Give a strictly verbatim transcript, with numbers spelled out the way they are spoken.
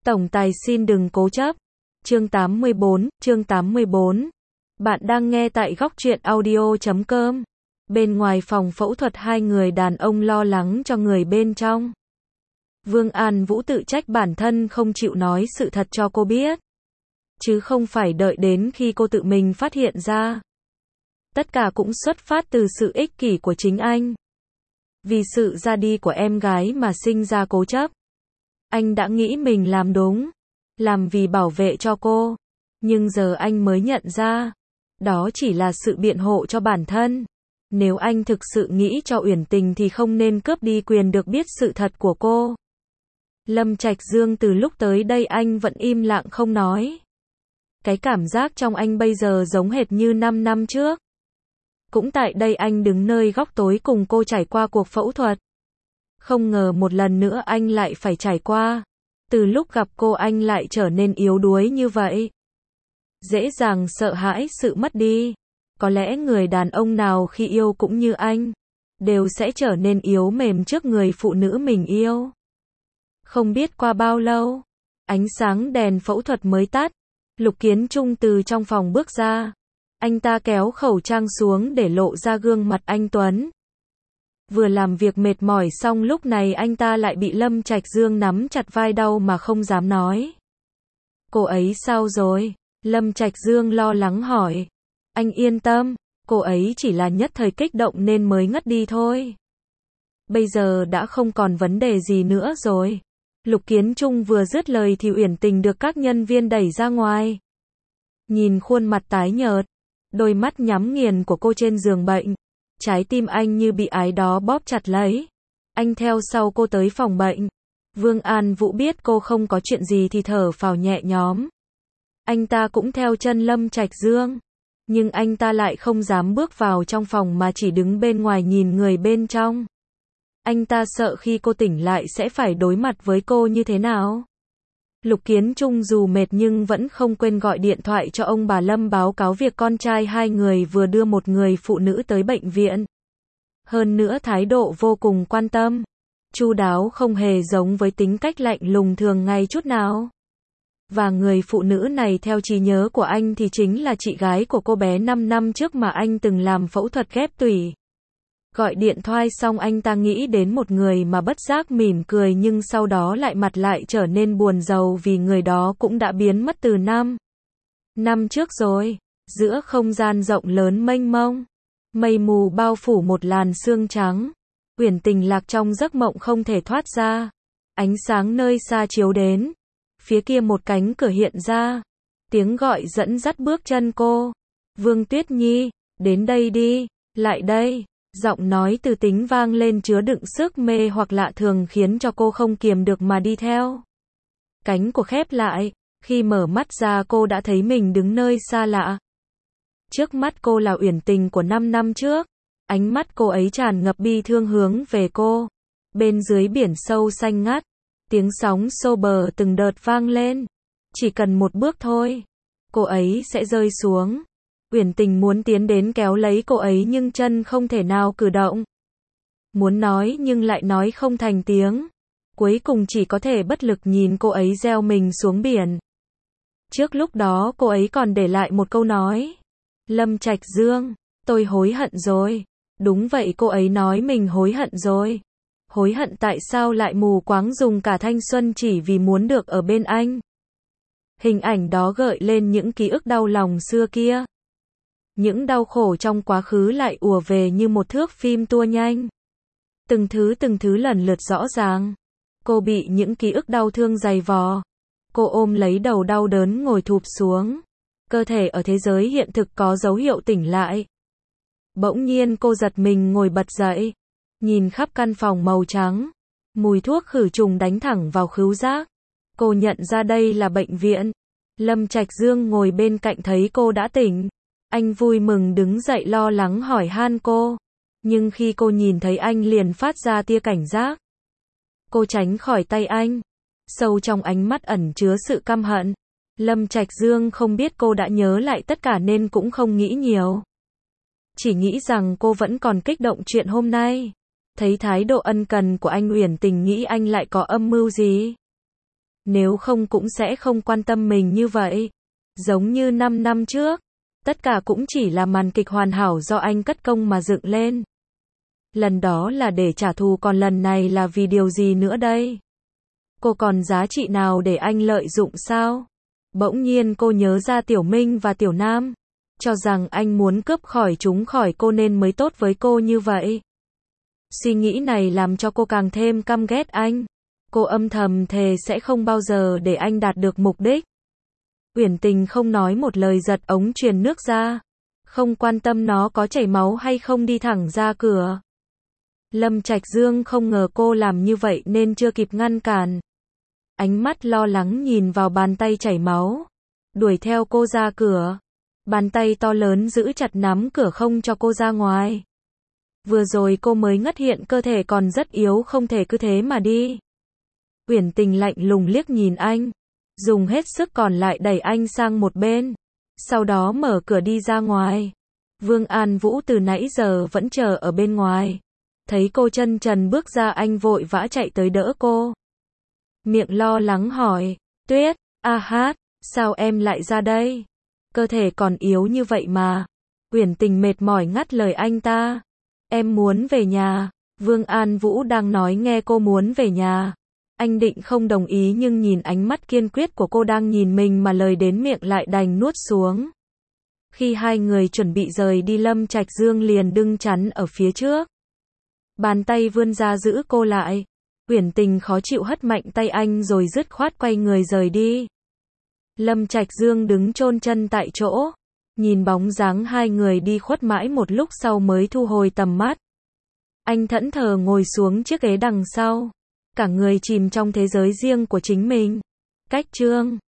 Tổng tài xin đừng cố chấp. Chương tám mươi bốn, chương tám mươi bốn. Bạn đang nghe tại góc truyện audio chấm com. Bên ngoài phòng phẫu thuật hai người đàn ông lo lắng cho người bên trong. Vương An Vũ tự trách bản thân không chịu nói sự thật cho cô biết. Chứ không phải đợi đến khi cô tự mình phát hiện ra. Tất cả cũng xuất phát từ sự ích kỷ của chính anh. Vì sự ra đi của em gái mà sinh ra cố chấp. Anh đã nghĩ mình làm đúng, làm vì bảo vệ cho cô. Nhưng giờ anh mới nhận ra, đó chỉ là sự biện hộ cho bản thân. Nếu anh thực sự nghĩ cho Uyển Tình thì không nên cướp đi quyền được biết sự thật của cô. Lâm Trạch Dương từ lúc tới đây anh vẫn im lặng không nói. Cái cảm giác trong anh bây giờ giống hệt như năm năm trước. Cũng tại đây anh đứng nơi góc tối cùng cô trải qua cuộc phẫu thuật. Không ngờ một lần nữa anh lại phải trải qua. Từ lúc gặp cô anh lại trở nên yếu đuối như vậy. Dễ dàng sợ hãi sự mất đi. Có lẽ người đàn ông nào khi yêu cũng như anh. Đều sẽ trở nên yếu mềm trước người phụ nữ mình yêu. Không biết qua bao lâu. Ánh sáng đèn phẫu thuật mới tắt. Lục Kiến Trung từ trong phòng bước ra. Anh ta kéo khẩu trang xuống để lộ ra gương mặt anh tuấn. Vừa làm việc mệt mỏi xong lúc này anh ta lại bị Lâm Trạch Dương nắm chặt vai đau mà không dám nói. Cô ấy sao rồi? Lâm Trạch Dương lo lắng hỏi. Anh yên tâm, cô ấy chỉ là nhất thời kích động nên mới ngất đi thôi. Bây giờ đã không còn vấn đề gì nữa rồi. Lục Kiến Trung vừa dứt lời thì Uyển Tình được các nhân viên đẩy ra ngoài. Nhìn khuôn mặt tái nhợt, đôi mắt nhắm nghiền của cô trên giường bệnh. Trái tim anh như bị ai đó bóp chặt lấy. Anh theo sau cô tới phòng bệnh. Vương An Vũ biết cô không có chuyện gì thì thở phào nhẹ nhõm. Anh ta cũng theo chân Lâm Trạch Dương. Nhưng anh ta lại không dám bước vào trong phòng mà chỉ đứng bên ngoài nhìn người bên trong. Anh ta sợ khi cô tỉnh lại sẽ phải đối mặt với cô như thế nào. Lục Kiến Trung dù mệt nhưng vẫn không quên gọi điện thoại cho ông bà Lâm báo cáo việc con trai hai người vừa đưa một người phụ nữ tới bệnh viện. Hơn nữa thái độ vô cùng quan tâm, chu đáo không hề giống với tính cách lạnh lùng thường ngày chút nào. Và người phụ nữ này theo trí nhớ của anh thì chính là chị gái của cô bé năm năm trước mà anh từng làm phẫu thuật ghép tủy. Gọi điện thoại xong anh ta nghĩ đến một người mà bất giác mỉm cười nhưng sau đó lại mặt lại trở nên buồn rầu vì người đó cũng đã biến mất từ năm năm trước rồi. Giữa không gian rộng lớn mênh mông, mây mù bao phủ một làn sương trắng. Uyển Tình lạc trong giấc mộng không thể thoát ra. Ánh sáng nơi xa chiếu đến. Phía kia một cánh cửa hiện ra. Tiếng gọi dẫn dắt bước chân cô. Vương Tuyết Nhi, đến đây đi, lại đây. Giọng nói từ tính vang lên chứa đựng sức mê hoặc lạ thường khiến cho cô không kiềm được mà đi theo. Cánh của khép lại, khi mở mắt ra cô đã thấy mình đứng nơi xa lạ. Trước mắt cô là Uyển Tình của năm năm trước. Ánh mắt cô ấy tràn ngập bi thương hướng về cô. Bên dưới biển sâu xanh ngắt, tiếng sóng xô bờ từng đợt vang lên. Chỉ cần một bước thôi, cô ấy sẽ rơi xuống. Uyển Tình muốn tiến đến kéo lấy cô ấy nhưng chân không thể nào cử động. Muốn nói nhưng lại nói không thành tiếng. Cuối cùng chỉ có thể bất lực nhìn cô ấy gieo mình xuống biển. Trước lúc đó cô ấy còn để lại một câu nói. Lâm Trạch Dương, tôi hối hận rồi. Đúng vậy, cô ấy nói mình hối hận rồi. Hối hận tại sao lại mù quáng dùng cả thanh xuân chỉ vì muốn được ở bên anh. Hình ảnh đó gợi lên những ký ức đau lòng xưa kia. Những đau khổ trong quá khứ lại ùa về như một thước phim tua nhanh. Từng thứ từng thứ lần lượt rõ ràng. Cô bị những ký ức đau thương dày vò. Cô ôm lấy đầu đau đớn ngồi thụp xuống. Cơ thể ở thế giới hiện thực có dấu hiệu tỉnh lại. Bỗng nhiên cô giật mình ngồi bật dậy. Nhìn khắp căn phòng màu trắng. Mùi thuốc khử trùng đánh thẳng vào khứu giác. Cô nhận ra đây là bệnh viện. Lâm Trạch Dương ngồi bên cạnh thấy cô đã tỉnh. Anh vui mừng đứng dậy lo lắng hỏi han cô. Nhưng khi cô nhìn thấy anh liền phát ra tia cảnh giác. Cô tránh khỏi tay anh. Sâu trong ánh mắt ẩn chứa sự căm hận. Lâm Trạch Dương không biết cô đã nhớ lại tất cả nên cũng không nghĩ nhiều. Chỉ nghĩ rằng cô vẫn còn kích động chuyện hôm nay. Thấy thái độ ân cần của anh, Uyển Tình nghĩ anh lại có âm mưu gì. Nếu không cũng sẽ không quan tâm mình như vậy. Giống như năm năm trước. Tất cả cũng chỉ là màn kịch hoàn hảo do anh cất công mà dựng lên. Lần đó là để trả thù, còn lần này là vì điều gì nữa đây? Cô còn giá trị nào để anh lợi dụng sao? Bỗng nhiên cô nhớ ra Tiểu Minh và Tiểu Nam. Cho rằng anh muốn cướp khỏi chúng khỏi cô nên mới tốt với cô như vậy. Suy nghĩ này làm cho cô càng thêm căm ghét anh. Cô âm thầm thề sẽ không bao giờ để anh đạt được mục đích. Uyển Tình không nói một lời giật ống truyền nước ra. Không quan tâm nó có chảy máu hay không, đi thẳng ra cửa. Lâm Trạch Dương không ngờ cô làm như vậy nên chưa kịp ngăn cản. Ánh mắt lo lắng nhìn vào bàn tay chảy máu. Đuổi theo cô ra cửa. Bàn tay to lớn giữ chặt nắm cửa không cho cô ra ngoài. Vừa rồi cô mới ngất hiện, cơ thể còn rất yếu, không thể cứ thế mà đi. Uyển Tình lạnh lùng liếc nhìn anh. Dùng hết sức còn lại đẩy anh sang một bên. Sau đó mở cửa đi ra ngoài. Vương An Vũ từ nãy giờ vẫn chờ ở bên ngoài. Thấy cô chân trần bước ra, anh vội vã chạy tới đỡ cô. Miệng lo lắng hỏi, Tuyết, a hát, sao em lại ra đây? Cơ thể còn yếu như vậy mà. Uyển Tình mệt mỏi ngắt lời anh ta. Em muốn về nhà. Vương An Vũ đang nói nghe cô muốn về nhà. Anh định không đồng ý nhưng nhìn ánh mắt kiên quyết của cô đang nhìn mình mà lời đến miệng lại đành nuốt xuống. Khi hai người chuẩn bị rời đi, Lâm Trạch Dương liền đứng chắn ở phía trước. Bàn tay vươn ra giữ cô lại. Uyển Tình khó chịu hất mạnh tay anh rồi dứt khoát quay người rời đi. Lâm Trạch Dương đứng chôn chân tại chỗ. Nhìn bóng dáng hai người đi khuất mãi một lúc sau mới thu hồi tầm mắt. Anh thẫn thờ ngồi xuống chiếc ghế đằng sau. Cả người chìm trong thế giới riêng của chính mình. Cách chương